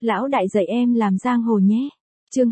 Lão đại dạy em làm giang hồ nhé. Chương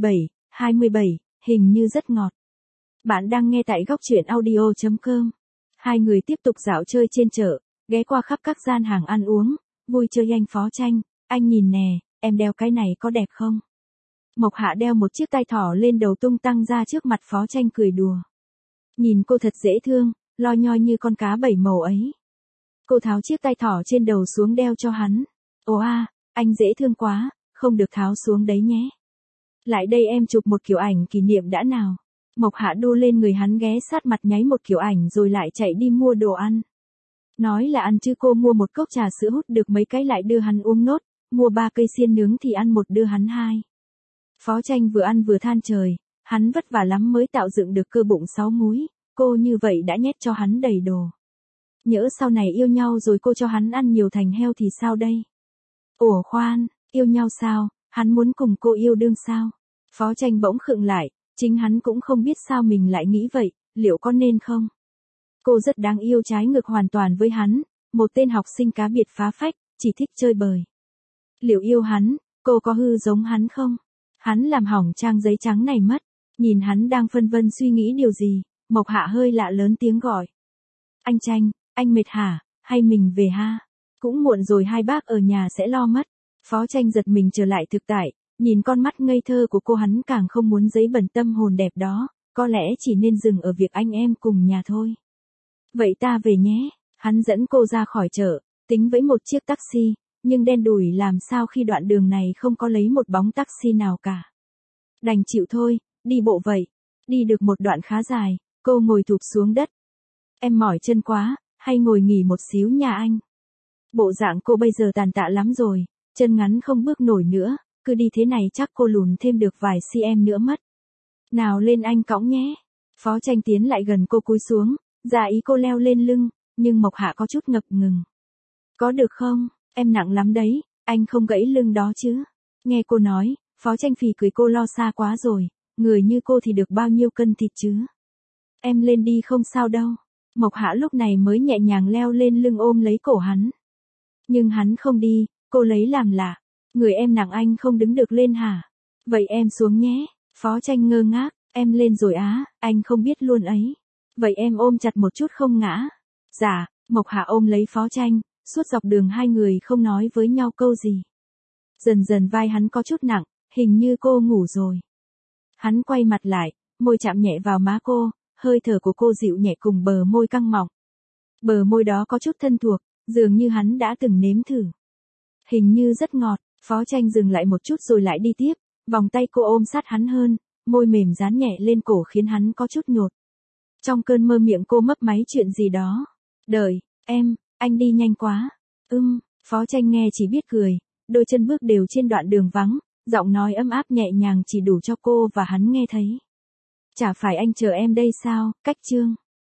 27, hình như rất ngọt. Bạn đang nghe tại góc truyện audio.com. Hai người tiếp tục dạo chơi trên chợ, ghé qua khắp các gian hàng ăn uống, vui chơi. Anh Phó Tranh, anh nhìn nè, em đeo cái này có đẹp không? Mộc Hạ đeo một chiếc tai thỏ lên đầu tung tăng ra trước mặt Phó Tranh cười đùa. Nhìn cô thật dễ thương, lo nhoi như con cá bảy màu ấy. Cô tháo chiếc tai thỏ trên đầu xuống đeo cho hắn. Ồ à, anh dễ thương quá, không được tháo xuống đấy nhé. Lại đây em chụp một kiểu ảnh kỷ niệm đã nào. Mộc Hạ đu lên người hắn ghé sát mặt nháy một kiểu ảnh rồi lại chạy đi mua đồ ăn. Nói là ăn chứ cô mua một cốc trà sữa hút được mấy cái lại đưa hắn uống nốt, mua 3 cây xiên nướng thì ăn một đưa hắn 2. Phó Tranh vừa ăn vừa than trời, hắn vất vả lắm mới tạo dựng được cơ bụng 6 múi, cô như vậy đã nhét cho hắn đầy đồ. Nhỡ sau này yêu nhau rồi cô cho hắn ăn nhiều thành heo thì sao đây? Ủa khoan, yêu nhau sao, hắn muốn cùng cô yêu đương sao? Phó Tranh bỗng khựng lại, chính hắn cũng không biết sao mình lại nghĩ vậy, liệu có nên không? Cô rất đáng yêu trái ngược hoàn toàn với hắn, một tên học sinh cá biệt phá phách, chỉ thích chơi bời. Liệu yêu hắn, cô có hư giống hắn không? Hắn làm hỏng trang giấy trắng này mất. Nhìn hắn đang phân vân suy nghĩ điều gì, Mộc Hạ hơi lạ lớn tiếng gọi. Anh Tranh, anh mệt hả, hay mình về ha? Cũng muộn rồi, hai bác ở nhà sẽ lo mất. Phó Tranh giật mình trở lại thực tại, nhìn con mắt ngây thơ của cô hắn càng không muốn giấy bẩn tâm hồn đẹp đó, có lẽ chỉ nên dừng ở việc anh em cùng nhà thôi. Vậy ta về nhé, hắn dẫn cô ra khỏi chợ, tính với một chiếc taxi, nhưng đen đủi làm sao khi đoạn đường này không có lấy một bóng taxi nào cả. Đành chịu thôi, đi bộ vậy. Đi được một đoạn khá dài, cô ngồi thụp xuống đất. Em mỏi chân quá, hay ngồi nghỉ một xíu nhà anh? Bộ dạng cô bây giờ tàn tạ lắm rồi, chân ngắn không bước nổi nữa, cứ đi thế này chắc cô lùn thêm được vài cm nữa mất. Nào lên anh cõng nhé. Phó Tranh tiến lại gần cô cúi xuống, dạ ý cô leo lên lưng, nhưng Mộc Hạ có chút ngập ngừng. Có được không, em nặng lắm đấy, anh không gãy lưng đó chứ? Nghe cô nói, Phó Tranh phì cười, cô lo xa quá rồi, người như cô thì được bao nhiêu cân thịt chứ? Em lên đi không sao đâu. Mộc Hạ lúc này mới nhẹ nhàng leo lên lưng ôm lấy cổ hắn. Nhưng hắn không đi, cô lấy làm lạ. Người em nặng anh không đứng được lên hả? Vậy em xuống nhé. Phó Tranh ngơ ngác, em lên rồi á, anh không biết luôn ấy. Vậy em ôm chặt một chút không ngã? Dạ, Mộc Hạ ôm lấy Phó Tranh, suốt dọc đường hai người không nói với nhau câu gì. Dần dần vai hắn có chút nặng, hình như cô ngủ rồi. Hắn quay mặt lại, môi chạm nhẹ vào má cô, hơi thở của cô dịu nhẹ cùng bờ môi căng mọng. Bờ môi đó có chút thân thuộc, dường như hắn đã từng nếm thử. Hình như rất ngọt. Phó Tranh dừng lại một chút rồi lại đi tiếp, vòng tay cô ôm sát hắn hơn, môi mềm dán nhẹ lên cổ khiến hắn có chút nhột. Trong cơn mơ miệng cô mấp máy chuyện gì đó. Đợi, em, anh đi nhanh quá. Phó Tranh nghe chỉ biết cười, đôi chân bước đều trên đoạn đường vắng, giọng nói ấm áp nhẹ nhàng chỉ đủ cho cô và hắn nghe thấy. Chả phải anh chờ em đây sao, cách chương.